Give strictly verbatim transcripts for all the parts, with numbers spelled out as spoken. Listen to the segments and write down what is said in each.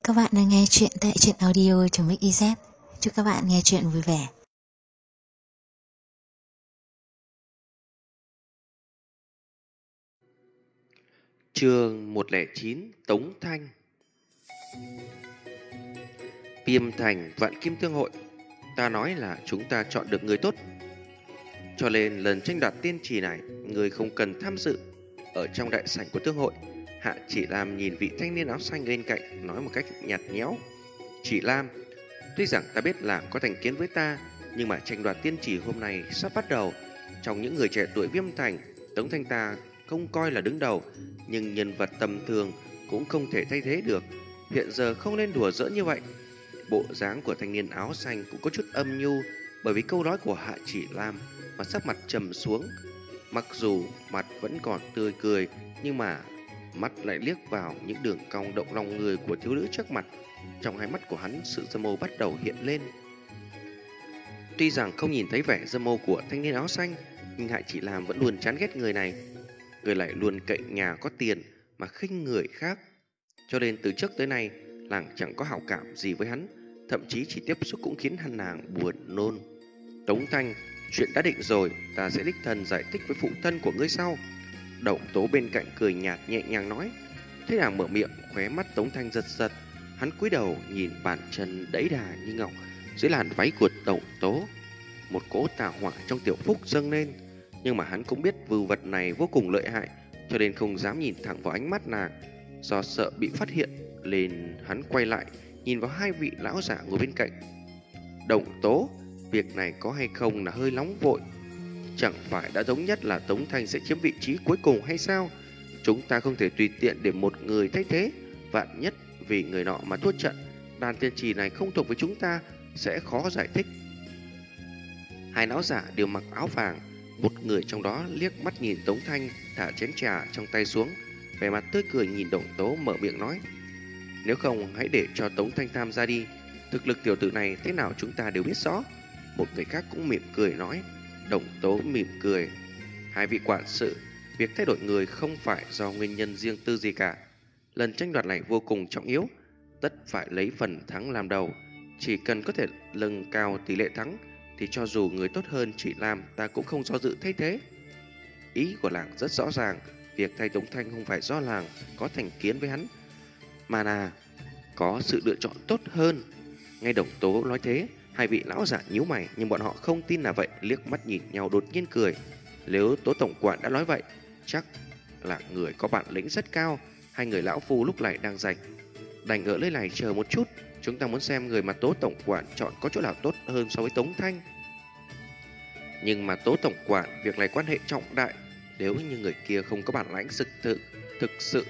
Các bạn đang nghe chuyện tại truyện audio.mixyz. Chúc các bạn nghe chuyện vui vẻ. Chương một không chín Tống Thanh. Viêm thành Vạn Kim Thương Hội, ta nói là chúng ta chọn được người tốt, cho nên lần tranh đoạt tiên trì này người không cần tham dự. Ở trong đại sảnh của thương hội, Hạ Chỉ Lam nhìn vị thanh niên áo xanh bên cạnh, nói một cách nhạt nhẽo: Chỉ Lam, tuy rằng ta biết là có thành kiến với ta, nhưng mà tranh đoạt tiên trì hôm nay sắp bắt đầu. Trong những người trẻ tuổi Viêm thành, Tống Thanh ta không coi là đứng đầu, nhưng nhân vật tầm thường cũng không thể thay thế được. Hiện giờ không nên đùa giỡn như vậy. Bộ dáng của thanh niên áo xanh cũng có chút âm nhu, bởi vì câu nói của Hạ Chỉ Lam mà sắc mặt trầm xuống. Mặc dù mặt vẫn còn tươi cười, nhưng mà mắt lại liếc vào những đường cong động lòng người của thiếu nữ trước mặt. Trong hai mắt của hắn, sự dâm ô bắt đầu hiện lên. Tuy rằng không nhìn thấy vẻ dâm ô của thanh niên áo xanh, nhưng Hạ Chỉ Lam vẫn luôn chán ghét người này. Người lại luôn cậy nhà có tiền mà khinh người khác, cho nên từ trước tới nay nàng chẳng có hảo cảm gì với hắn, thậm chí chỉ tiếp xúc cũng khiến hắn nàng buồn nôn. Tống Thanh, chuyện đã định rồi, ta sẽ đích thân giải thích với phụ thân của ngươi sau. Đậu Tố bên cạnh cười nhạt nhẹ nhàng nói. Thế nàng mở miệng, khóe mắt Tống Thanh giật giật. Hắn cúi đầu nhìn bàn chân đẫy đà như ngọc dưới làn váy của Đậu Tố. Một cỗ tà hỏa trong tiểu phúc dâng lên, nhưng mà hắn cũng biết vưu vật này vô cùng lợi hại, cho nên không dám nhìn thẳng vào ánh mắt nàng. Do sợ bị phát hiện nên hắn quay lại nhìn vào hai vị lão giả ngồi bên cạnh. Động Tố, việc này có hay không là hơi nóng vội. Chẳng phải đã thống nhất là Tống Thanh sẽ chiếm vị trí cuối cùng hay sao? Chúng ta không thể tùy tiện để một người thay thế. Vạn nhất vì người nọ mà thua trận, đàn tiên trì này không thuộc với chúng ta sẽ khó giải thích. Hai lão giả đều mặc áo vàng. Một người trong đó liếc mắt nhìn Tống Thanh, thả chén trà trong tay xuống, vẻ mặt tươi cười nhìn Động Tố, mở miệng nói: Nếu không hãy để cho Tống Thanh tham gia đi. Thực lực tiểu tử này thế nào chúng ta đều biết rõ. Một người khác cũng mỉm cười nói. Động Tố mỉm cười: Hai vị quản sự, việc thay đổi người không phải do nguyên nhân riêng tư gì cả. Lần tranh đoạt này vô cùng trọng yếu, tất phải lấy phần thắng làm đầu. Chỉ cần có thể nâng cao tỷ lệ thắng thì cho dù người tốt hơn Chỉ Lam, ta cũng không do dự thay thế. Ý của làng rất rõ ràng, việc thay Tống Thanh không phải do làng có thành kiến với hắn, mà là có sự lựa chọn tốt hơn. Nghe Động Tố nói thế, hai vị lão giả nhíu mày, nhưng bọn họ không tin là vậy, liếc mắt nhìn nhau đột nhiên cười. Nếu Tố tổng quản đã nói vậy, chắc là người có bản lĩnh rất cao. Hai người lão phu lúc này đang rảnh, đành ở nơi này chờ một chút. Chúng ta muốn xem người mà Tố tổng quản chọn có chỗ nào tốt hơn so với Tống Thanh. Nhưng mà Tố tổng quản, việc này quan hệ trọng đại. Nếu như người kia không có bản lãnh thực sự, thực sự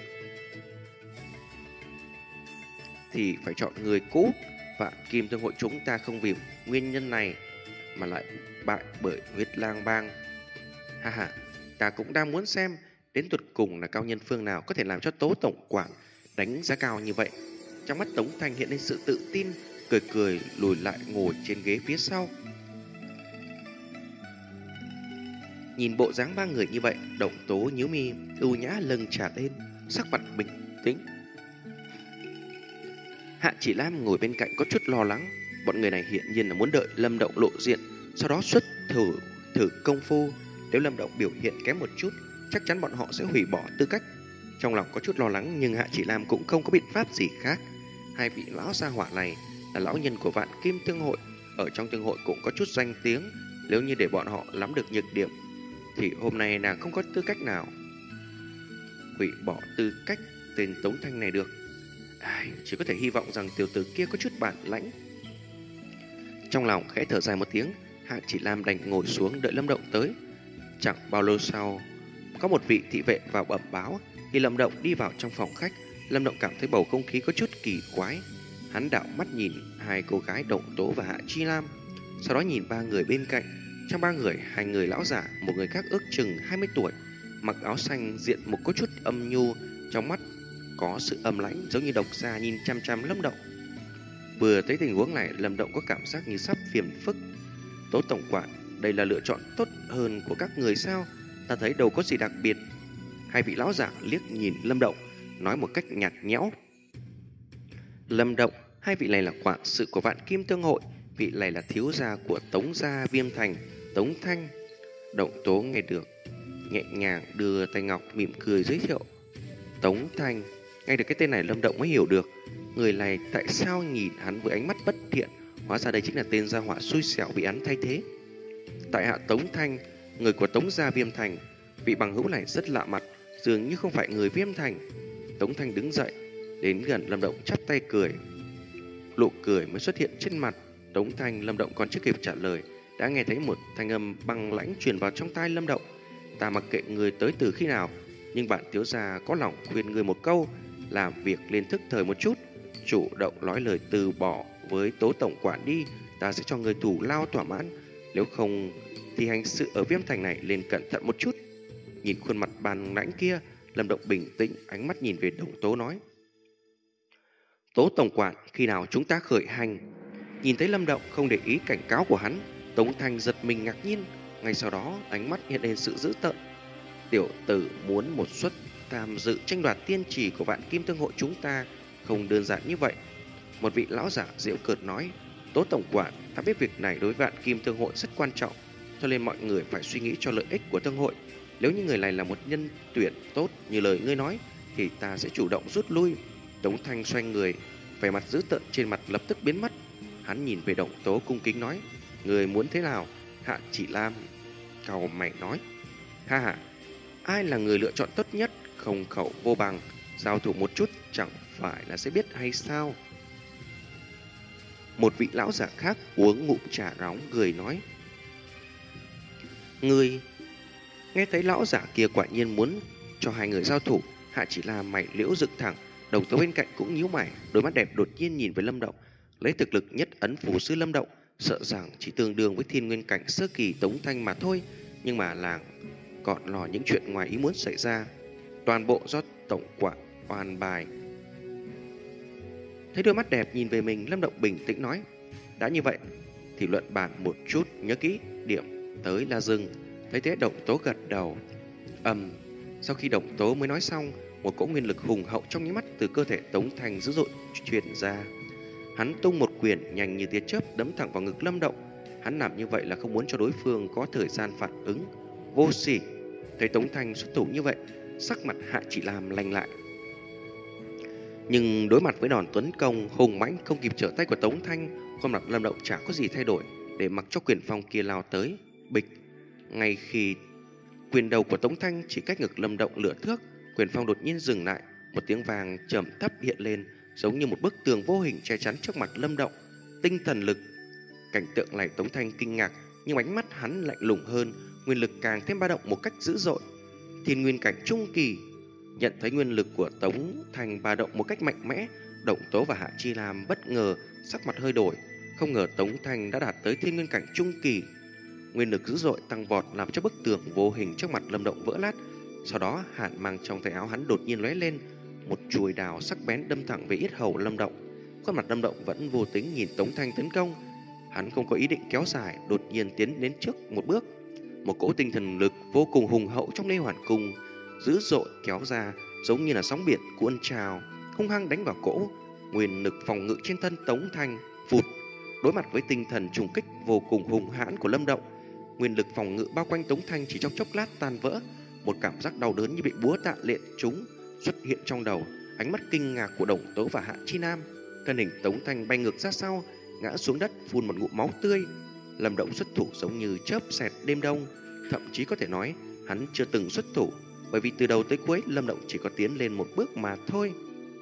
thì phải chọn người cũ. Vạn Kim Thương Hội chúng ta không vì nguyên nhân này mà lại bại bởi huyết lang bang. Ha ha, ta cũng đang muốn xem đến tuột cùng là cao nhân phương nào có thể làm cho Tố tổng quản đánh giá cao như vậy. Trong mắt Tống Thanh hiện lên sự tự tin, cười cười lùi lại ngồi trên ghế phía sau. Nhìn bộ dáng ba người như vậy, Động Tố nhíu mi, ưu nhã lâng trà lên, sắc mặt bình tĩnh. Hạ Chỉ Lam ngồi bên cạnh có chút lo lắng. Bọn người này hiện nhiên là muốn đợi Lâm Động lộ diện, sau đó xuất thử thử công phu. Nếu Lâm Động biểu hiện kém một chút, chắc chắn bọn họ sẽ hủy bỏ tư cách. Trong lòng có chút lo lắng, nhưng Hạ Chỉ Lam cũng không có biện pháp gì khác. Hai vị lão gia hỏa này là lão nhân của Vạn Kim Thương Hội, ở trong thương hội cũng có chút danh tiếng. Nếu như để bọn họ nắm được nhược điểm thì hôm nay nàng không có tư cách nào hủy bỏ tư cách tên Tống Thanh này được. Ai, chỉ có thể hy vọng rằng tiểu tử kia có chút bản lãnh. Trong lòng khẽ thở dài một tiếng, Hạ Chỉ Lam đành ngồi xuống đợi Lâm Động tới. Chẳng bao lâu sau, có một vị thị vệ vào bẩm báo. Khi Lâm Động đi vào trong phòng khách, Lâm Động cảm thấy bầu không khí có chút kỳ quái. Hắn đảo mắt nhìn hai cô gái Động Tố và Hạ Chỉ Lam, sau đó nhìn ba người bên cạnh. Trong ba người, hai người lão giả, một người khác ước chừng hai mươi tuổi, mặc áo xanh, diện một có chút âm nhu, trong mắt có sự âm lãnh, giống như độc xa nhìn chăm chăm Lâm Động. Vừa thấy tình huống này, Lâm Động có cảm giác như sắp phiền phức. Tố tổng quản, đây là lựa chọn tốt hơn của các người sao? Ta thấy đâu có gì đặc biệt. Hai vị lão giả liếc nhìn Lâm Động, nói một cách nhạt nhẽo. Lâm Động, hai vị này là quản sự của Vạn Kim Thương hội, vị này là thiếu gia của Tống gia Viêm Thành, Tống Thanh. Động Tố nghe được, nhẹ nhàng đưa tay ngọc mỉm cười giới thiệu. Tống Thanh. Nghe được cái tên này, Lâm Động mới hiểu được người này tại sao nhìn hắn với ánh mắt bất thiện. Hóa ra đây chính là tên gia họa xui xẻo bị hắn thay thế. Tại hạ Tống Thanh, người của Tống gia Viêm Thành. Vị bằng hữu này rất lạ mặt, dường như không phải người Viêm Thành. Tống Thanh đứng dậy, đến gần Lâm Động chắp tay cười. Nụ cười mới xuất hiện trên mặt Tống Thanh. Lâm Động còn chưa kịp trả lời, đã nghe thấy một thanh âm băng lãnh truyền vào trong tai Lâm Động. Ta mặc kệ người tới từ khi nào, nhưng bạn thiếu gia có lòng khuyên người một câu, làm việc lên thức thời một chút, chủ động nói lời từ bỏ với Tố tổng quản đi, ta sẽ cho người thủ lao thỏa mãn. Nếu không thì hành sự ở Viêm Thành này lên cẩn thận một chút. Nhìn khuôn mặt băng lãnh kia, Lâm Động bình tĩnh, ánh mắt nhìn về Đồng Tố nói. Tố tổng quản, khi nào chúng ta khởi hành? Nhìn thấy Lâm Động không để ý cảnh cáo của hắn, Tống Thanh giật mình ngạc nhiên, ngay sau đó ánh mắt hiện lên sự dữ tợn. Tiểu tử muốn một suất tham dự tranh đoạt tiên trì của Vạn Kim Thương hội chúng ta không đơn giản như vậy. Một vị lão giả giễu cợt nói, Tố tổng quản, ta biết việc này đối với Vạn Kim Thương hội rất quan trọng, cho nên mọi người phải suy nghĩ cho lợi ích của thương hội. Nếu như người này là một nhân tuyển tốt như lời ngươi nói, thì ta sẽ chủ động rút lui. Tống Thanh xoay người, vẻ mặt dữ tợn trên mặt lập tức biến mất. Hắn nhìn về Động Tố cung kính nói, người muốn thế nào? Hạ Chỉ Lam cau mày nói, ha ha, ai là người lựa chọn tốt nhất, không khẩu vô bằng, giao thủ một chút chẳng phải là sẽ biết hay sao? Một vị lão giả khác uống ngụm trà nóng cười nói, ngươi. Nghe thấy lão giả kia quả nhiên muốn cho hai người giao thủ, Hạ Chỉ Lam mày liễu dựng thẳng. Đồng Tố bên cạnh cũng nhíu mày, đôi mắt đẹp đột nhiên nhìn về Lâm Động. Lấy thực lực nhất ấn phù sư Lâm Động, sợ rằng chỉ tương đương với thiên nguyên cảnh sơ kỳ Tống Thanh mà thôi. Nhưng mà làng còn lo những chuyện ngoài ý muốn xảy ra, toàn bộ do tổng quản oan bài. Thấy đôi mắt đẹp nhìn về mình, Lâm Động bình tĩnh nói, đã như vậy thì luận bàn một chút, nhớ kỹ, điểm tới là dừng. Thấy thế Động Tố gật đầu. Ầm, sau khi Động Tố mới nói xong, một cỗ nguyên lực hùng hậu trong nháy mắt từ cơ thể Tống Thanh dữ dội truyền ra. Hắn tung một quyền nhanh như tia chớp đấm thẳng vào ngực Lâm Động. Hắn làm như vậy là không muốn cho đối phương có thời gian phản ứng. Vô sỉ. Thấy Tống Thanh xuất thủ như vậy, sắc mặt Hạ Chỉ Lam lành lại. Nhưng đối mặt với đòn tấn công hùng mãnh không kịp trở tay của Tống Thanh, khuôn mặt Lâm Động chẳng có gì thay đổi, để mặc cho quyền phong kia lao tới. Bịch. Ngay khi quyền đầu của Tống Thanh chỉ cách ngực Lâm Động lửa thước, quyền phong đột nhiên dừng lại, một tiếng vàng trầm thấp hiện lên, giống như một bức tường vô hình che chắn trước mặt Lâm Động. Tinh thần lực. Cảnh tượng này Tống Thanh kinh ngạc, nhưng ánh mắt hắn lạnh lùng hơn, nguyên lực càng thêm ba động một cách dữ dội. Thiên nguyên cảnh trung kỳ. Nhận thấy nguyên lực của Tống Thanh ba động một cách mạnh mẽ, Động Tố và Hạ Chi Lam bất ngờ, sắc mặt hơi đổi. Không ngờ Tống Thanh đã đạt tới thiên nguyên cảnh trung kỳ. Nguyên lực dữ dội tăng vọt làm cho bức tường vô hình trước mặt Lâm Động vỡ lát. Sau đó hàn mang trong tay áo hắn đột nhiên lóe lên, một chuôi đào sắc bén đâm thẳng về yết hầu Lâm Động. Khuôn mặt Lâm Động vẫn vô tính nhìn Tống Thanh tấn công. Hắn không có ý định kéo dài, đột nhiên tiến đến trước một bước. Một cỗ tinh thần lực vô cùng hùng hậu trong Lê Hoàn Cung dữ dội kéo ra, giống như là sóng biển cuộn trào, hung hăng đánh vào cỗ. Nguyên lực phòng ngự trên thân Tống Thanh phụt. Đối mặt với tinh thần trùng kích vô cùng hùng hãn của Lâm Động, nguyên lực phòng ngự bao quanh Tống Thanh chỉ trong chốc lát tan vỡ. Một cảm giác đau đớn như bị búa tạ lện trúng xuất hiện trong đầu. Ánh mắt kinh ngạc của Đồng Tố và Hạ Chi Nam. Thân hình Tống Thanh bay ngược ra sau, ngã xuống đất phun một ngụm máu tươi. Lâm Động xuất thủ giống như chớp xẹt đêm đông, thậm chí có thể nói hắn chưa từng xuất thủ, bởi vì từ đầu tới cuối Lâm Động chỉ có tiến lên một bước mà thôi.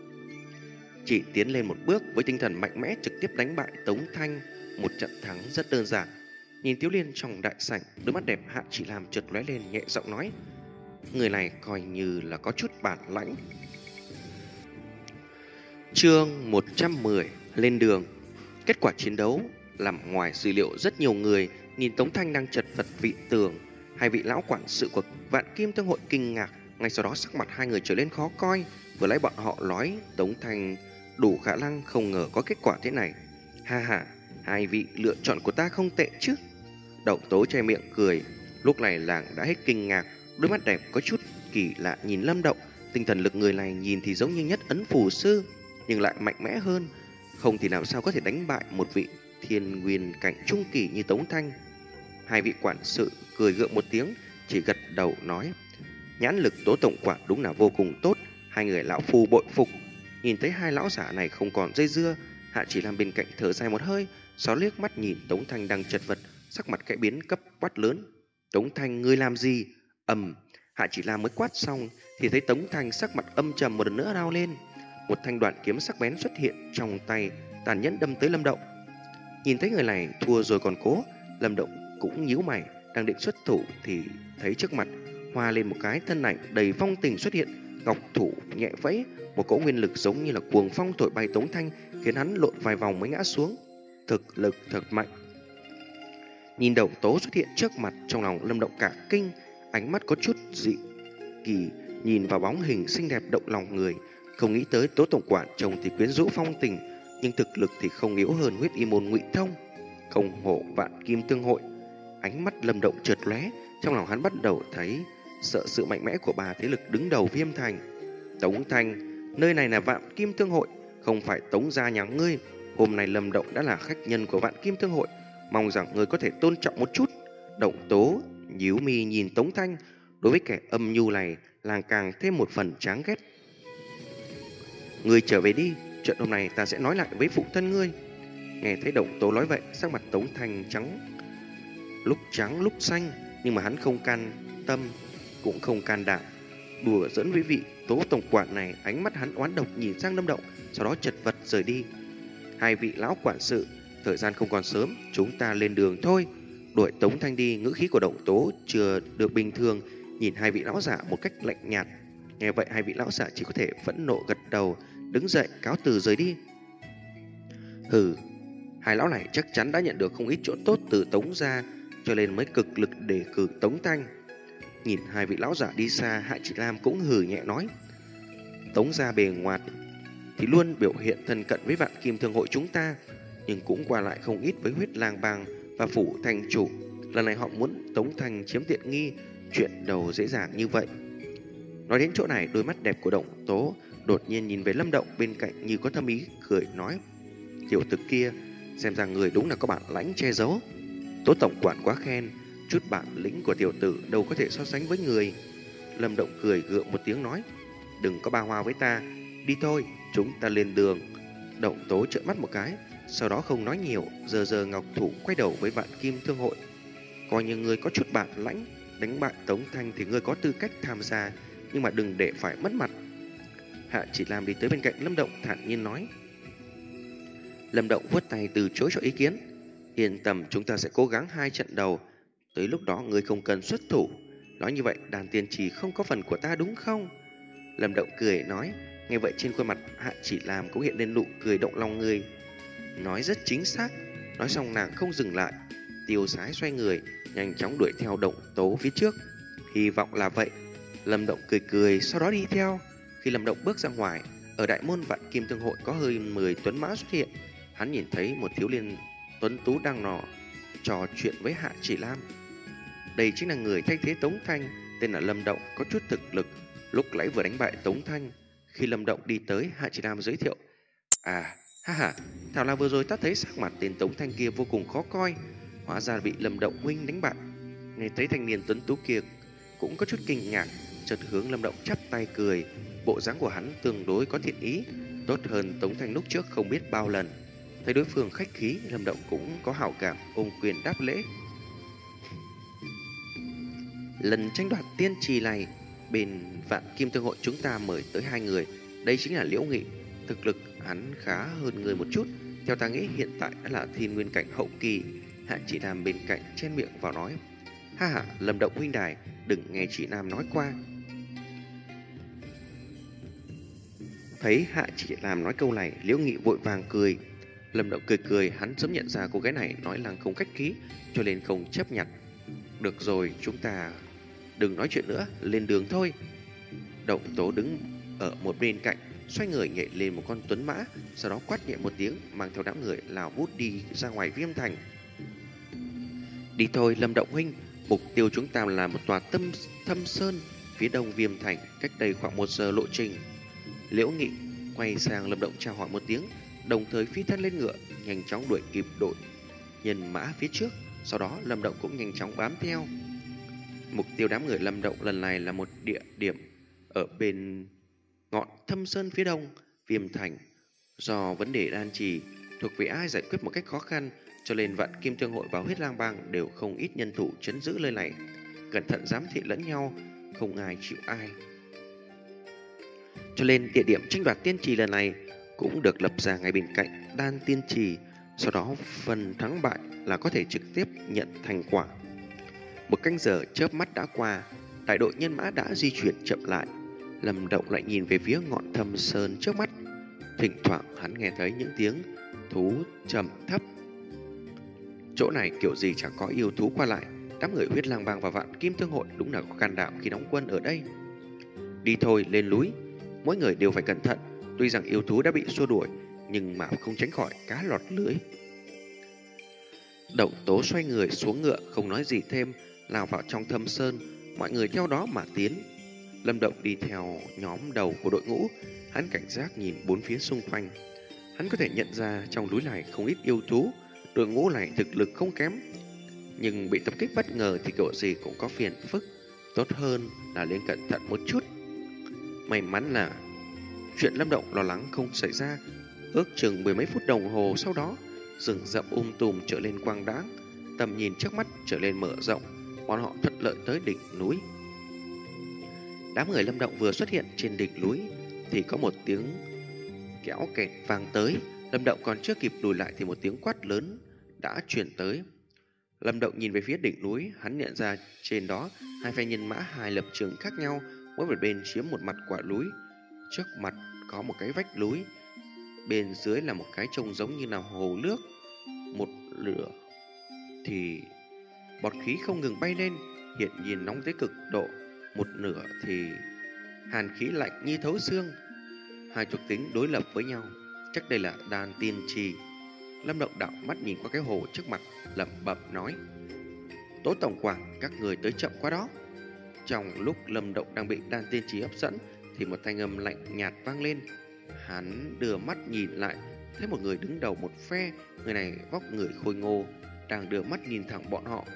Chỉ tiến lên một bước với tinh thần mạnh mẽ trực tiếp đánh bại Tống Thanh, một trận thắng rất đơn giản. Nhìn Tiếu Liên trong đại sảnh, đôi mắt đẹp Hạ Chỉ Lam chợt lóe lên, nhẹ giọng nói, người này coi như là có chút bản lãnh. Chương một trăm mười, lên đường. Kết quả chiến đấu làm ngoài dữ liệu rất nhiều người. Nhìn Tống Thanh đang chật vật vị tường, hai vị lão quản sự của Vạn Kim Thương hội kinh ngạc, ngay sau đó sắc mặt hai người trở lên khó coi. Vừa lấy bọn họ nói Tống Thanh đủ khả năng, không ngờ có kết quả thế này. Ha ha, hai vị lựa chọn của ta không tệ chứ. Động Tố che miệng cười. Lúc này làng đã hết kinh ngạc, đôi mắt đẹp có chút kỳ lạ nhìn Lâm Động. Tinh thần lực người này nhìn thì giống như nhất ấn phù sư, nhưng lại mạnh mẽ hơn, không thì làm sao có thể đánh bại một vị thiên nguyên cảnh trung kỳ như Tống Thanh. Hai vị quản sự cười gượng một tiếng, chỉ gật đầu nói: nhãn lực Tố tổng quản đúng là vô cùng tốt, hai người lão phu bội phục. Nhìn thấy hai lão giả này không còn dây dưa, Hạ Chỉ Lam bên cạnh thở dài một hơi, xó liếc mắt nhìn Tống Thanh đang chật vật, sắc mặt khẽ biến, cấp quát lớn: Tống Thanh, ngươi làm gì? Ầm. Hạ Chỉ Lam mới quát xong thì thấy Tống Thanh sắc mặt âm trầm một lần nữa lao lên, một thanh đoạn kiếm sắc bén xuất hiện trong tay, tàn nhẫn đâm tới Lâm Động. Nhìn thấy người này thua rồi còn cố, Lâm Động cũng nhíu mày, đang định xuất thủ thì thấy trước mặt hoa lên một cái thân ảnh đầy phong tình xuất hiện, ngọc thủ nhẹ vẫy, một cỗ nguyên lực giống như là cuồng phong thổi bay Tống Thanh, khiến hắn lộn vài vòng mới ngã xuống. Thực lực thật mạnh. Nhìn Động Tố xuất hiện trước mặt, trong lòng Lâm Động cả kinh, ánh mắt có chút dị kỳ nhìn vào bóng hình xinh đẹp động lòng người. Không nghĩ tới Tố tổng quản chồng thì quyến rũ phong tình, nhưng thực lực thì không yếu hơn huyết y môn Ngụy Thông. Không hổ vạn kim tương hội. Ánh mắt Lâm Động chợt lóe, trong lòng hắn bắt đầu thấy sợ sự mạnh mẽ của ba thế lực đứng đầu Viêm Thành. Tống Thanh, nơi này là Vạn Kim Thương Hội, không phải Tống gia nhà ngươi. Hôm nay Lâm Động đã là khách nhân của Vạn Kim Thương Hội, mong rằng ngươi có thể tôn trọng một chút. Động Tố nhíu mi nhìn Tống Thanh, đối với kẻ âm nhu này làng càng thêm một phần chán ghét. Ngươi trở về đi, chuyện hôm nay ta sẽ nói lại với phụ thân ngươi. Nghe thấy Động Tố nói vậy, sắc mặt Tống Thanh trắng, lúc trắng lúc xanh, nhưng mà hắn không can tâm, cũng không can đảm đùa dẫn với vị Tố tổng quản này. Ánh mắt hắn oán độc nhìn sang Lâm Động, sau đó chật vật rời đi. Hai vị lão quản sự, thời gian không còn sớm, chúng ta lên đường thôi. Đuổi Tống Thanh đi. Ngữ khí của Động Tố chưa được bình thường, nhìn hai vị lão giả một cách lạnh nhạt. Nghe vậy hai vị lão giả chỉ có thể phẫn nộ gật đầu, đứng dậy cáo từ rời đi. Hừ, hai lão này chắc chắn đã nhận được không ít chỗ tốt từ Tống gia, cho nên mới cực lực đề cử Tống Thanh. Nhìn hai vị lão giả đi xa, Hạ Chỉ Lam cũng hừ nhẹ nói: Tống gia bề ngoài thì luôn biểu hiện thân cận với Vạn Kim Thương Hội chúng ta, nhưng cũng qua lại không ít với Huyết Lang Bang và phủ thành chủ. Lần này họ muốn Tống Thanh chiếm tiện nghi, chuyện đầu dễ dàng như vậy. Nói đến chỗ này, đôi mắt đẹp của Động Tố đột nhiên nhìn về Lâm Động bên cạnh như có thâm ý, cười nói: tiểu tử kia, xem ra người đúng là có bản lãnh che giấu. Tố tổng quản quá khen, chút bản lĩnh của tiểu tử đâu có thể so sánh với người. Lâm Động cười gượng một tiếng nói: đừng có ba hoa với ta, đi thôi, chúng ta lên đường. Động Tố trợn mắt một cái, sau đó không nói nhiều, giơ giơ ngọc thủ quay đầu với Vạn Kim Thương Hội. Coi như người có chút bản lãnh, đánh bại Tống Thanh thì ngươi có tư cách tham gia, nhưng mà đừng để phải mất mặt. Hạ Chỉ Lam đi tới bên cạnh Lâm Động thản nhiên nói. Lâm Động vuốt tay từ chối cho ý kiến. Yên tâm, chúng ta sẽ cố gắng hai trận đầu, tới lúc đó ngươi không cần xuất thủ. Nói như vậy đàn tiên trì không có phần của ta đúng không? Lâm Động cười nói. Nghe vậy trên khuôn mặt Hạ Chỉ Lam cũng hiện lên nụ cười động lòng người. Nói rất chính xác. Nói xong nàng không dừng lại, tiêu sái xoay người, nhanh chóng đuổi theo Động Tố phía trước. Hy vọng là vậy. Lâm Động cười cười, sau đó đi theo. Khi Lâm Động bước ra ngoài, ở đại môn Vạn Kim Thương Hội có hơn mười tuấn mã xuất hiện. Hắn nhìn thấy một thiếu niên tuấn tú đang nọ trò chuyện với Hạ Chỉ Lam. Đây chính là người thay thế Tống Thanh, tên là Lâm Động, có chút thực lực, lúc nãy vừa đánh bại Tống Thanh. Khi Lâm Động đi tới, Hạ Chỉ Lam giới thiệu: À, ha ha, thảo là vừa rồi ta thấy sắc mặt tên Tống Thanh kia vô cùng khó coi, hóa ra bị Lâm Động huynh đánh bại. Nghe thấy thanh niên tuấn tú kia cũng có chút kinh ngạc, chợt hướng Lâm Động chắp tay cười. Bộ dáng của hắn tương đối có thiện ý, tốt hơn Tống Thanh lúc trước không biết bao lần. Thấy đối phương khách khí, Lâm Động cũng có hảo cảm, ôm quyền đáp lễ. Lần tranh đoạt tiên trì này, bên Vạn Kim Thương Hội chúng ta mời tới hai người. Đây chính là Liễu Nghị, thực lực hắn khá hơn người một chút, theo ta nghĩ hiện tại đã là thiên nguyên cảnh hậu kỳ. Hạ Chỉ Nam bên cạnh chen miệng vào nói: Ha ha, Lâm Động huynh đài, đừng nghe Chỉ Nam nói qua. Thấy Hạ Chỉ Nam nói câu này, Liễu Nghị vội vàng cười. Lâm Động cười cười, hắn sớm nhận ra cô gái này nói lăng không khách khí, cho nên không chấp nhận. Được rồi, chúng ta đừng nói chuyện nữa, lên đường thôi. Động Tố đứng ở một bên cạnh, xoay người nhảy lên một con tuấn mã, sau đó quát nhẹ một tiếng, mang theo đám người lao vút đi ra ngoài Viêm Thành. Đi thôi Lâm Động huynh, mục tiêu chúng ta là một tòa tâm thâm sơn phía đông Viêm Thành, cách đây khoảng một giờ lộ trình. Liễu Nghị quay sang Lâm Động chào hỏi một tiếng, đồng thời phi thân lên ngựa, nhanh chóng đuổi kịp đội nhân mã phía trước. Sau đó Lâm Động cũng nhanh chóng bám theo. Mục tiêu đám người Lâm Động lần này là một địa điểm ở bên ngọn Thâm Sơn phía đông Viêm Thành. Do vấn đề đan trì thuộc về ai giải quyết một cách khó khăn, cho nên Vạn Kim Thương Hội và Huyết Lang Bang đều không ít nhân thủ trấn giữ nơi này, cẩn thận giám thị lẫn nhau, không ai chịu ai. Cho nên địa điểm tranh đoạt tiên trì lần này cũng được lập ra ngay bên cạnh đan tiên trì, sau đó phần thắng bại là có thể trực tiếp nhận thành quả. Một canh giờ chớp mắt đã qua, đại đội nhân mã đã di chuyển chậm lại. Lâm Động lại nhìn về phía ngọn Thâm Sơn trước mắt. Thỉnh thoảng hắn nghe thấy những tiếng thú trầm thấp. Chỗ này kiểu gì chẳng có yêu thú qua lại. Đám người Huyết Lang Bang và Vạn Kim Thương Hội đúng là có can đảm khi đóng quân ở đây. Đi thôi, lên núi, mỗi người đều phải cẩn thận. Tuy rằng yêu thú đã bị xua đuổi, nhưng mà không tránh khỏi cá lọt lưới. Động Tố xoay người xuống ngựa, không nói gì thêm, lao vào trong Thâm Sơn. Mọi người theo đó mà tiến. Lâm Động đi theo nhóm đầu của đội ngũ. Hắn cảnh giác nhìn bốn phía xung quanh. Hắn có thể nhận ra trong núi này không ít yêu thú. Đội ngũ này thực lực không kém, nhưng bị tập kích bất ngờ thì kiểu gì cũng có phiền phức. Tốt hơn là nên cẩn thận một chút. May mắn là chuyện Lâm Động lo lắng không xảy ra. Ước chừng mười mấy phút đồng hồ sau đó, rừng rậm um tùm trở lên quang đãng, tầm nhìn trước mắt trở lên mở rộng. Bọn họ thuận lợi tới đỉnh núi. Đám người Lâm Động vừa xuất hiện trên đỉnh núi thì có một tiếng kéo kẹt vang tới. Lâm Động còn chưa kịp lùi lại thì một tiếng quát lớn đã truyền tới. Lâm Động nhìn về phía đỉnh núi, hắn nhận ra trên đó hai phe nhân mã hai lập trường khác nhau, mỗi một bên chiếm một mặt quả núi. Trước mặt có một cái vách núi, bên dưới là một cái trông giống như là hồ nước. Một lửa thì bọt khí không ngừng bay lên, hiện nhiên nóng tới cực độ. Một nửa thì hàn khí lạnh như thấu xương. Hai thuộc tính đối lập với nhau, chắc đây là đan tiên trì. Lâm Động đảo mắt nhìn qua cái hồ trước mặt, lẩm bẩm nói: Tố tổng quản, các người tới chậm quá đó. Trong lúc Lâm Động đang bị đan tiên trì hấp dẫn thì một thanh âm lạnh nhạt vang lên. Hắn đưa mắt nhìn lại, thấy một người đứng đầu một phe. Người này vóc người khôi ngô, đang đưa mắt nhìn thẳng bọn họ.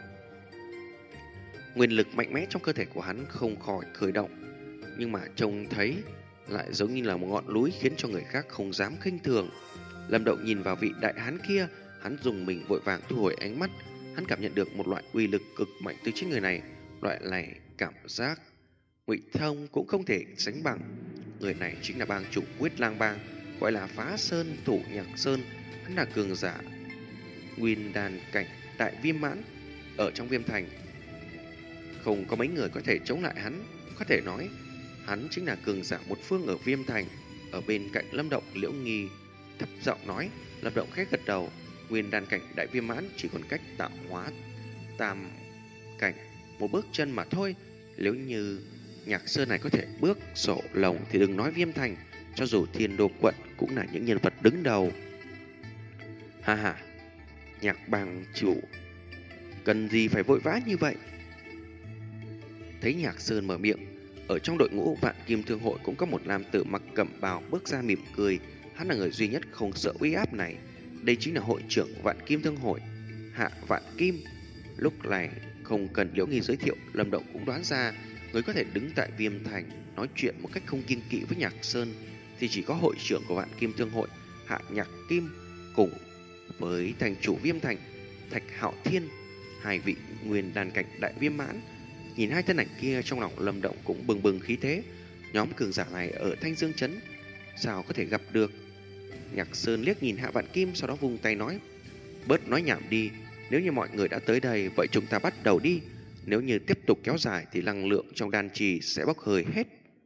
Nguyên lực mạnh mẽ trong cơ thể của hắn không khỏi khởi động, nhưng mà trông thấy lại giống như là một ngọn núi, khiến cho người khác không dám khinh thường. Lâm Động nhìn vào vị đại hán kia, hắn dùng mình vội vàng thu hồi ánh mắt. Hắn cảm nhận được một loại uy lực cực mạnh từ trên người này. Loại này cảm giác Ngụy Thông cũng không thể sánh bằng. Người này chính là bang chủ Huyết Lang Bang, gọi là Phá Sơn Thủ Nhạc Sơn. Hắn là cường giả nguyên đan cảnh đại viêm mãn ở trong Viêm Thành. Không có mấy người có thể chống lại hắn. Có thể nói hắn chính là cường giả một phương ở Viêm Thành. Ở bên cạnh Lâm Động, Liễu Nghi thấp giọng nói. Lâm Động khẽ gật đầu. Nguyên đan cảnh đại viêm mãn chỉ còn cách tạo hóa tam cảnh một bước chân mà thôi. Nếu như Nhạc Sơn này có thể bước sổ lồng thì đừng nói Viêm Thành, cho dù Thiên Đô quận cũng là những nhân vật đứng đầu. Ha ha, Nhạc bang chủ cần gì phải vội vã như vậy? Thấy Nhạc Sơn mở miệng, ở trong đội ngũ Vạn Kim Thương Hội cũng có một nam tử mặc cẩm bào bước ra mỉm cười. Hắn là người duy nhất không sợ uy áp này. Đây chính là hội trưởng Vạn Kim Thương Hội, Hạ Vạn Kim. Lúc này không cần Liễu Nghi giới thiệu, Lâm Động cũng đoán ra người có thể đứng tại Viêm Thành nói chuyện một cách không kiêng kỵ với Nhạc Sơn thì chỉ có hội trưởng của Vạn Kim Thương Hội, Hạ Nhạc Kim, cùng với thành chủ Viêm Thành, Thạch Hạo Thiên, hai vị nguyên đan cảnh đại viêm mãn. Nhìn hai thân ảnh kia, trong lòng Lâm Động cũng bừng bừng khí thế. Nhóm cường giả này ở Thanh Dương Trấn sao có thể gặp được? Nhạc Sơn liếc nhìn Hạ Vạn Kim, sau đó vung tay nói: Bớt nói nhảm đi, nếu như mọi người đã tới đây, vậy chúng ta bắt đầu đi. Nếu như tiếp tục kéo dài thì năng lượng trong đan trì sẽ bốc hơi hết.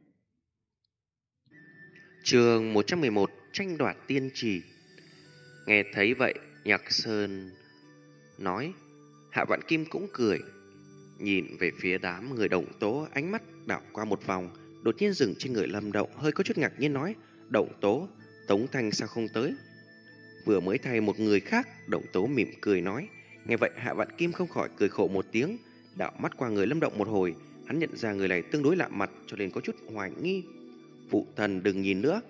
Chương một trăm mười một, tranh đoạt tiên trì. Nghe thấy vậy, Nhạc Sơn nói. Hạ Vạn Kim cũng cười, nhìn về phía đám người Động Tố, ánh mắt đảo qua một vòng, đột nhiên dừng trên người Lâm Động, hơi có chút ngạc nhiên nói: Động Tố, Tống Thanh sao không tới? Vừa mới thay một người khác. Động Tố mỉm cười nói. Nghe vậy Hạ Vạn Kim không khỏi cười khổ một tiếng, đảo mắt qua người Lâm Động một hồi. Hắn nhận ra người này tương đối lạ mặt, cho nên có chút hoài nghi. Phụ thần đừng nhìn nữa.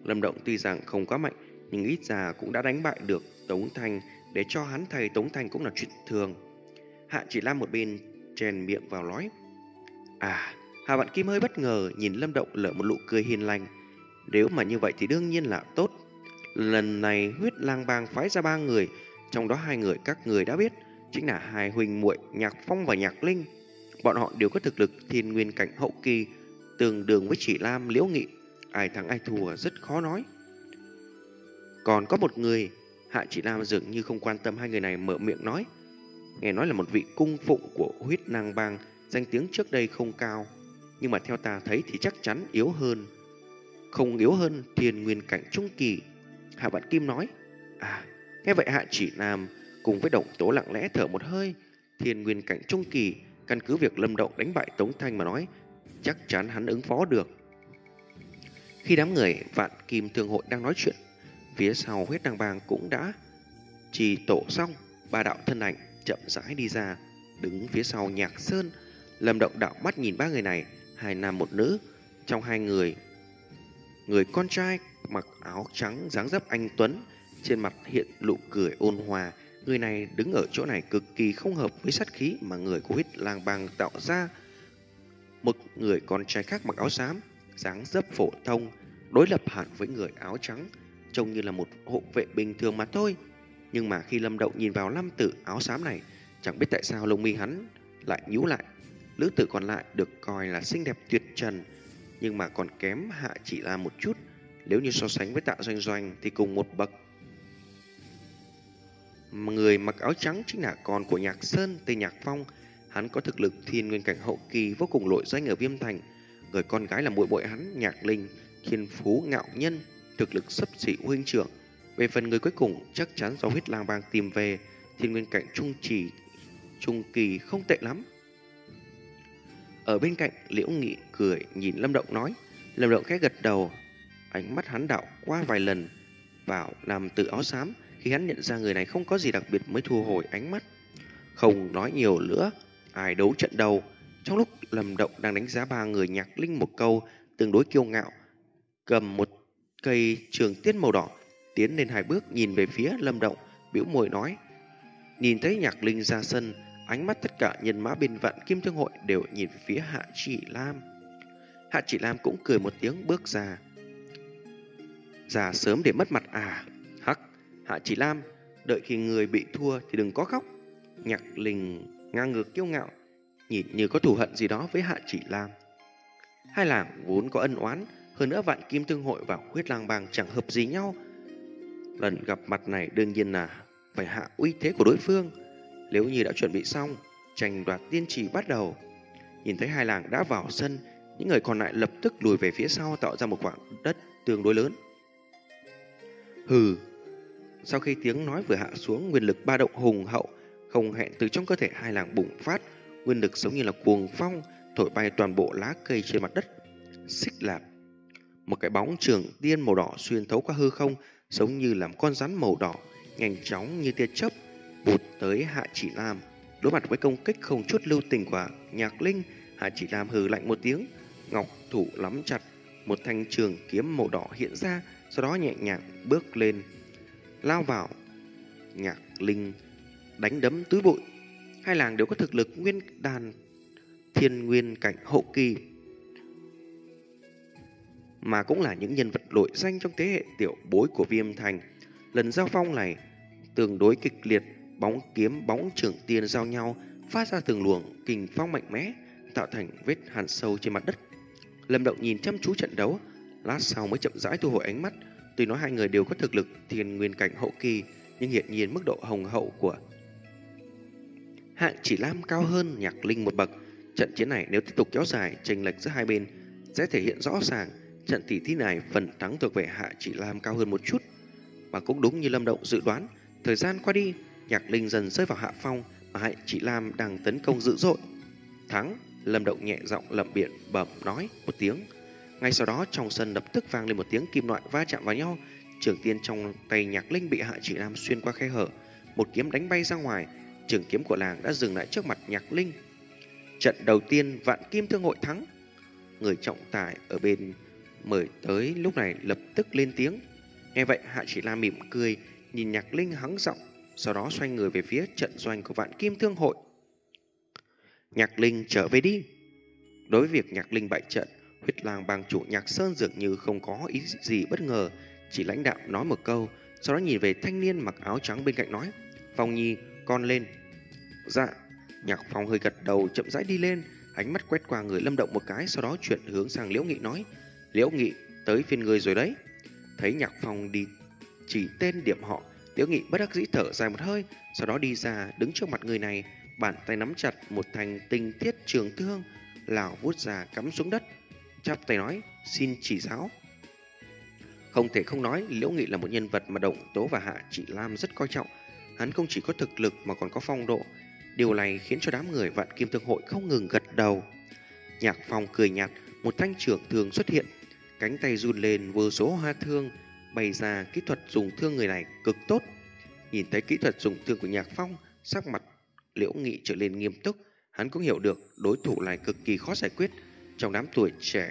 Lâm Động tuy rằng không quá mạnh, nhưng ít ra cũng đã đánh bại được Tống Thanh, để cho hắn thầy Tống Thanh cũng là chuyện thường. Hạ Chỉ Lam một bên chèn miệng vào nói. À, Hạ Vạn Kim hơi bất ngờ, nhìn Lâm Động lở một nụ cười hiền lành. Nếu mà như vậy thì đương nhiên là tốt. Lần này Huyết Lang Bang phái ra ba người, trong đó hai người các người đã biết, chính là hai huynh muội Nhạc Phong và Nhạc Linh. Bọn họ đều có thực lực thiên nguyên cảnh hậu kỳ, tương đương với Chỉ Lam, Liễu Nghị. Ai thắng ai thua rất khó nói. Còn có một người, Hạ Chỉ Lam dường như không quan tâm hai người này, mở miệng nói. Nghe nói là một vị cung phụng của Huyết Lang Bang, danh tiếng trước đây không cao, nhưng mà theo ta thấy thì chắc chắn yếu hơn, không yếu hơn thiên nguyên cảnh trung kỳ. Hạ Vạn Kim nói. À, nghe vậy Hạ Chỉ Lam cùng với Động Tố lặng lẽ thở một hơi. Thiên nguyên cảnh trung kỳ, căn cứ việc Lâm Động đánh bại Tống Thanh mà nói, chắc chắn hắn ứng phó được. Khi đám người Vạn Kim Thương hội đang nói chuyện, phía sau Huyết Lang Bang cũng đã trì tổ xong. Ba đạo thân ảnh chậm rãi đi ra, đứng phía sau Nhạc Sơn. Lâm Động đạo mắt nhìn ba người này, hai nam một nữ. Trong hai người, người con trai mặc áo trắng dáng dấp anh tuấn, trên mặt hiện nụ cười ôn hòa. Người này đứng ở chỗ này cực kỳ không hợp với sát khí mà người của Huyết Lang Bang tạo ra. Một người con trai khác mặc áo xám, dáng dấp phổ thông, đối lập hẳn với người áo trắng, trông như là một hộ vệ bình thường mà thôi. Nhưng mà khi Lâm Động nhìn vào nam tử áo xám này, chẳng biết tại sao lông mi hắn lại nhíu lại. Nữ tử còn lại được coi là xinh đẹp tuyệt trần, nhưng mà còn kém Hạ Chỉ Lam một chút. Nếu như so sánh với Tạ Doanh Doanh thì cùng một bậc. Người mặc áo trắng chính là con của Nhạc Sơn, tên Nhạc Phong. Hắn có thực lực thiên nguyên cảnh hậu kỳ vô cùng nổi danh ở Viêm Thành. Người con gái là muội muội hắn, Nhạc Linh, thiên phú ngạo nhân, thực lực xấp xỉ huynh trưởng. Về phần người cuối cùng chắc chắn do Huyết Lang Bang tìm về, thiên nguyên cảnh trung trì trung kỳ không tệ lắm. Ở bên cạnh, Liễu Nghị cười nhìn Lâm Động nói. Lâm Động khẽ gật đầu, ánh mắt hắn đảo qua vài lần vào nam tử áo xám. Khi hắn nhận ra người này không có gì đặc biệt mới thu hồi ánh mắt, không nói nhiều nữa. Ai đấu trận đầu. Trong lúc Lâm Động đang đánh giá ba người Nhạc Linh một câu tương đối kiêu ngạo, cầm một cây trường tiên màu đỏ tiến lên hai bước nhìn về phía Lâm Động, bĩu môi nói. Nhìn thấy Nhạc Linh ra sân, ánh mắt tất cả nhân mã bên Vạn Kim Thương hội đều nhìn về phía Hạ Chỉ Lam. Hạ Chỉ Lam cũng cười một tiếng bước ra. Già sớm để mất mặt à? Hắc, Hạ Chỉ Lam, đợi khi người bị thua thì đừng có khóc. Nhạc Linh ngang ngược kiêu ngạo, nhìn như có thù hận gì đó với Hạ Chỉ Lam. Hai làng vốn có ân oán, hơn nữa Vạn Kim Thương hội và Huyết Lang Bang chẳng hợp gì nhau. Lần gặp mặt này đương nhiên là phải hạ uy thế của đối phương. Nếu như đã chuẩn bị xong, tranh đoạt tiên trì bắt đầu. Nhìn thấy hai làng đã vào sân, những người còn lại lập tức lùi về phía sau, tạo ra một khoảng đất tương đối lớn. Hừ. Sau khi tiếng nói vừa hạ xuống, nguyên lực ba động hùng hậu không hẹn từ trong cơ thể hai làng bùng phát. Nguyên lực giống như là cuồng phong, thổi bay toàn bộ lá cây trên mặt đất. Xích lạp. Một cái bóng trường tiên màu đỏ xuyên thấu qua hư không, giống như làm con rắn màu đỏ, nhanh chóng như tia chớp vụt tới Hạ Chỉ Lam. Đối mặt với công kích không chút lưu tình của Nhạc Linh, Hạ Chỉ Lam hừ lạnh một tiếng, ngọc thủ nắm chặt, một thanh trường kiếm màu đỏ hiện ra, sau đó nhẹ nhàng bước lên, lao vào Nhạc Linh, đánh đấm túi bụi. Hai làng đều có thực lực nguyên đàn thiên nguyên cảnh hậu kỳ, mà cũng là những nhân vật nổi danh trong thế hệ tiểu bối của Viêm Thành. Lần giao phong này tương đối kịch liệt, bóng kiếm bóng trường tiên giao nhau, phát ra từng luồng kình phong mạnh mẽ, tạo thành vết hằn sâu trên mặt đất. Lâm Động nhìn chăm chú trận đấu, lát sau mới chậm rãi thu hồi ánh mắt. Tuy nói hai người đều có thực lực thiên nguyên cảnh hậu kỳ, nhưng hiện nhiên mức độ hùng hậu của Hạ Chỉ Lam cao hơn Nhạc Linh một bậc. Trận chiến này nếu tiếp tục kéo dài, chênh lệch giữa hai bên sẽ thể hiện rõ ràng. Trận tỷ thí này phần thắng thuộc về Hạ Chỉ Lam cao hơn một chút. Mà cũng đúng như Lâm Động dự đoán, thời gian qua đi, Nhạc Linh dần rơi vào hạ phong, mà Hạ Chỉ Lam đang tấn công dữ dội. Thắng. Lâm Động nhẹ giọng lẩm biện bẩm nói một tiếng. Ngay sau đó trong sân lập tức vang lên một tiếng kim loại va chạm vào nhau. Trường tiên trong tay Nhạc Linh bị Hạ Chỉ Lam xuyên qua khe hở, một kiếm đánh bay ra ngoài. Trường kiếm của làng đã dừng lại trước mặt Nhạc Linh. Trận đầu tiên Vạn Kim Thương hội thắng. Người trọng tài ở bên mời tới lúc này lập tức lên tiếng. Nghe vậy Hạ Chỉ Lam mỉm cười, nhìn Nhạc Linh hắng giọng, sau đó xoay người về phía trận doanh của Vạn Kim Thương hội. Nhạc Linh trở về đi. Đối với việc Nhạc Linh bại trận, Huyết Lang bang chủ Nhạc Sơn dường như không có ý gì bất ngờ, chỉ lãnh đạm nói một câu, sau đó nhìn về thanh niên mặc áo trắng bên cạnh nói: Phong Nhi, con lên. Dạ. Nhạc Phong hơi gật đầu, chậm rãi đi lên, ánh mắt quét qua người Lâm Động một cái, sau đó chuyển hướng sang Liễu Nghị nói: Liễu Nghị, tới phiên người rồi đấy. Thấy Nhạc Phong đi chỉ tên điểm họ, Liễu Nghị bất đắc dĩ thở dài một hơi, sau đó đi ra đứng trước mặt người này, bàn tay nắm chặt một thanh tinh thiết trường thương, lảo vút ra cắm xuống đất, chắp tay nói: Xin chỉ giáo. Không thể không nói, Liễu Nghị là một nhân vật mà Động Tố và Hạ Chỉ Lam rất coi trọng. Hắn không chỉ có thực lực mà còn có phong độ. Điều này khiến cho đám người Vạn Kim Thương hội không ngừng gật đầu. Nhạc Phong cười nhạt, một thanh trường thương xuất hiện, cánh tay run lên, vô số hoa thương bày ra. Kỹ thuật dùng thương người này cực tốt. Nhìn thấy kỹ thuật dùng thương của Nhạc Phong, sắc mặt Liễu Nghị trở nên nghiêm túc. Hắn cũng hiểu được đối thủ này cực kỳ khó giải quyết. Trong đám tuổi trẻ,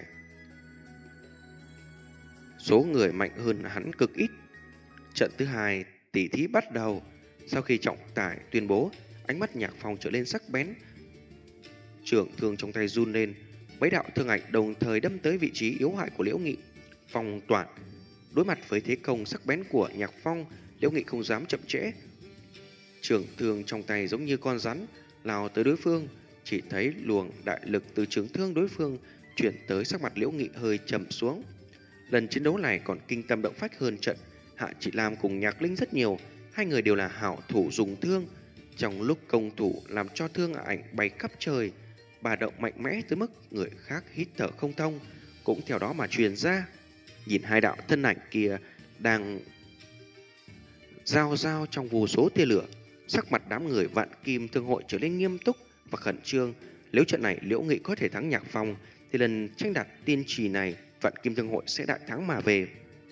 số người mạnh hơn hắn cực ít. Trận thứ hai tỷ thí bắt đầu. Sau khi trọng tài tuyên bố, ánh mắt Nhạc Phong trở lên sắc bén, trường thương trong tay run lên, mấy đạo thương ảnh đồng thời đâm tới vị trí yếu hại của Liễu Nghị. Phong toản. Đối mặt với thế công sắc bén của Nhạc Phong, Liễu Nghị không dám chậm trễ, trường thương trong tay giống như con rắn lao tới đối phương. Chỉ thấy luồng đại lực từ trường thương đối phương chuyển tới, sắc mặt Liễu Nghị hơi trầm xuống. Lần chiến đấu này còn kinh tâm động phách hơn trận Hạ Chỉ Lam cùng Nhạc Linh rất nhiều. Hai người đều là hảo thủ dùng thương. Trong lúc công thủ làm cho thương ảnh bay khắp trời, bà động mạnh mẽ tới mức người khác hít thở không thông, cũng theo đó mà truyền ra. Nhìn hai đạo thân ảnh kia đang giao giao trong vô số tia lửa, sắc mặt đám người Vạn Kim Thương hội trở nên nghiêm túc và khẩn trương. Nếu trận này Liễu Nghị có thể thắng Nhạc Phong, thì lần tranh đạt tiên trì này Vạn Kim Thương hội sẽ đại thắng mà về.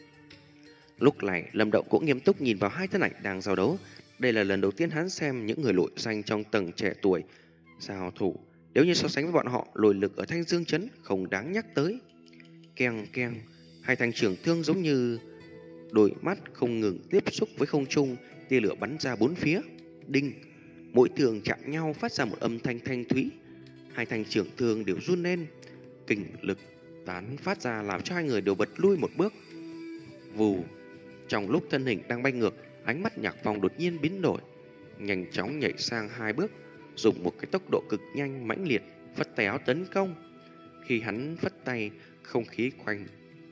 Lúc này Lâm Động cũng nghiêm túc nhìn vào hai thân ảnh đang giao đấu. Đây là lần đầu tiên hắn xem những người lội danh trong tầng trẻ tuổi giao thủ. Nếu như so sánh với bọn họ, lôi lực ở Thanh Dương Trấn không đáng nhắc tới. Keng keng, hai thanh trường thương giống như đôi mắt không ngừng tiếp xúc với không trung, tia lửa bắn ra bốn phía. Đinh, mỗi thương chạm nhau phát ra một âm thanh thanh thúy. Hai thanh trường thương đều run lên, kình lực tán phát ra làm cho hai người đều bật lui một bước. Vù. Trong lúc thân hình đang bay ngược, ánh mắt Nhạc Phong đột nhiên biến đổi, nhanh chóng nhảy sang hai bước, dùng một cái tốc độ cực nhanh mãnh liệt phất tay áo tấn công. Khi hắn phất tay, không khí quanh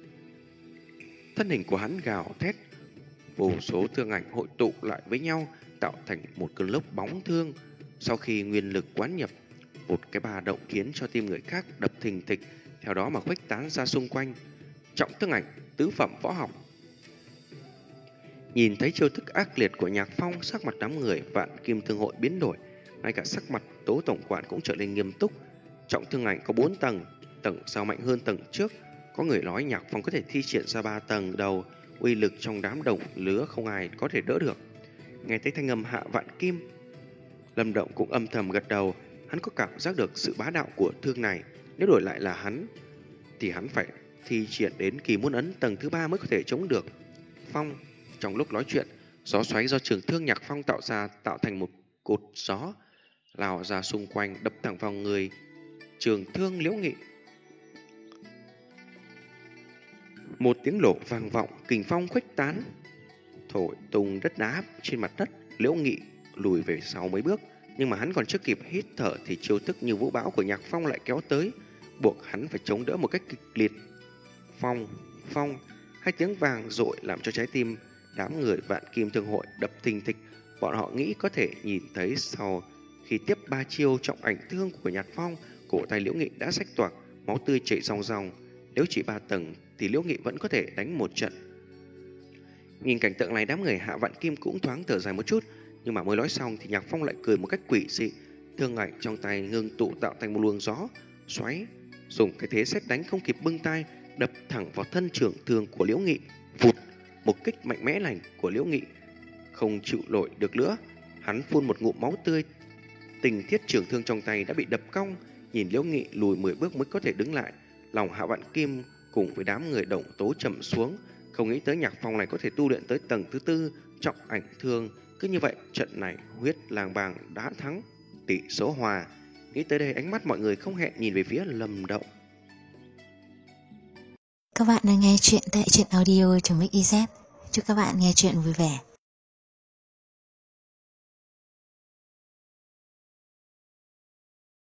thân hình của hắn gào thét, vô số thương ảnh hội tụ lại với nhau, tạo thành một cơn lốc bóng thương. Sau khi nguyên lực quán nhập, một cái bà động khiến cho tim người khác đập thình thịch, theo đó mà khuếch tán ra xung quanh. Trọng thương ảnh tứ phẩm võ học. Nhìn thấy chiêu thức ác liệt của Nhạc Phong, sắc mặt đám người Vạn Kim Thương hội biến đổi, ngay cả sắc mặt Tố tổng quản cũng trở nên nghiêm túc. Trọng thương ảnh có bốn tầng, tầng sau mạnh hơn tầng trước. Có người nói Nhạc Phong có thể thi triển ra ba tầng đầu, uy lực trong đám đồng lứa không ai có thể đỡ được. Nghe thấy thanh âm Hạ Vạn Kim, Lâm Động cũng âm thầm gật đầu. Hắn có cảm giác được sự bá đạo của thương này. Nếu đổi lại là hắn thì hắn phải thi triển đến kỳ môn ấn tầng thứ ba mới có thể chống được. Phong. Trong lúc nói chuyện, gió xoáy do trường thương Nhạc Phong tạo ra tạo thành một cột gió lao ra xung quanh, đập thẳng vào người trường thương Liễu Nghị. Một tiếng nổ vang vọng, kình phong khuếch tán, thổi tung đất đá trên mặt đất. Liễu Nghị lùi về sau mấy bước, nhưng mà hắn còn chưa kịp hít thở thì chiêu thức như vũ bão của Nhạc Phong lại kéo tới, buộc hắn phải chống đỡ một cách kịch liệt. Phong, phong, hai tiếng vàng dội làm cho trái tim đám người Vạn Kim Thương hội đập thình thịch. Bọn họ nghĩ có thể nhìn thấy sau khi tiếp ba chiêu trọng ảnh thương của Nhạc Phong, cổ tay Liễu Nghị đã rách toạc, máu tươi chảy ròng ròng. Nếu chỉ ba tầng thì Liễu Nghị vẫn có thể đánh một trận. Nhìn cảnh tượng này, đám người Hạ Vạn Kim cũng thoáng thở dài một chút, nhưng mà mới nói xong thì Nhạc Phong lại cười một cách quỷ dị. Thương ảnh trong tay ngưng tụ tạo thành một luồng gió xoáy, dùng cái thế sét đánh không kịp bưng tay, đập thẳng vào thân trưởng thương của Liễu Nghị. Vụt, một kích mạnh mẽ lành của Liễu Nghị không chịu nổi được nữa, hắn phun một ngụm máu tươi. Tình thiết trường thương trong tay đã bị đập cong. Nhìn Liễu Nghị lùi mười bước mới có thể đứng lại, lòng Hạ Vạn Kim cùng với đám người Đồng Tố trầm xuống. Không nghĩ tới nhạc phong này có thể tu luyện tới tầng thứ tư, trọng ảnh thương. Cứ như vậy, trận này huyết lang bang đã thắng, tỷ số hòa. Nghĩ tới đây, ánh mắt mọi người không hẹn nhìn về phía Lâm Động. Các bạn đang nghe chuyện tại truyện audio.mixyz. Chúc các bạn nghe chuyện vui vẻ.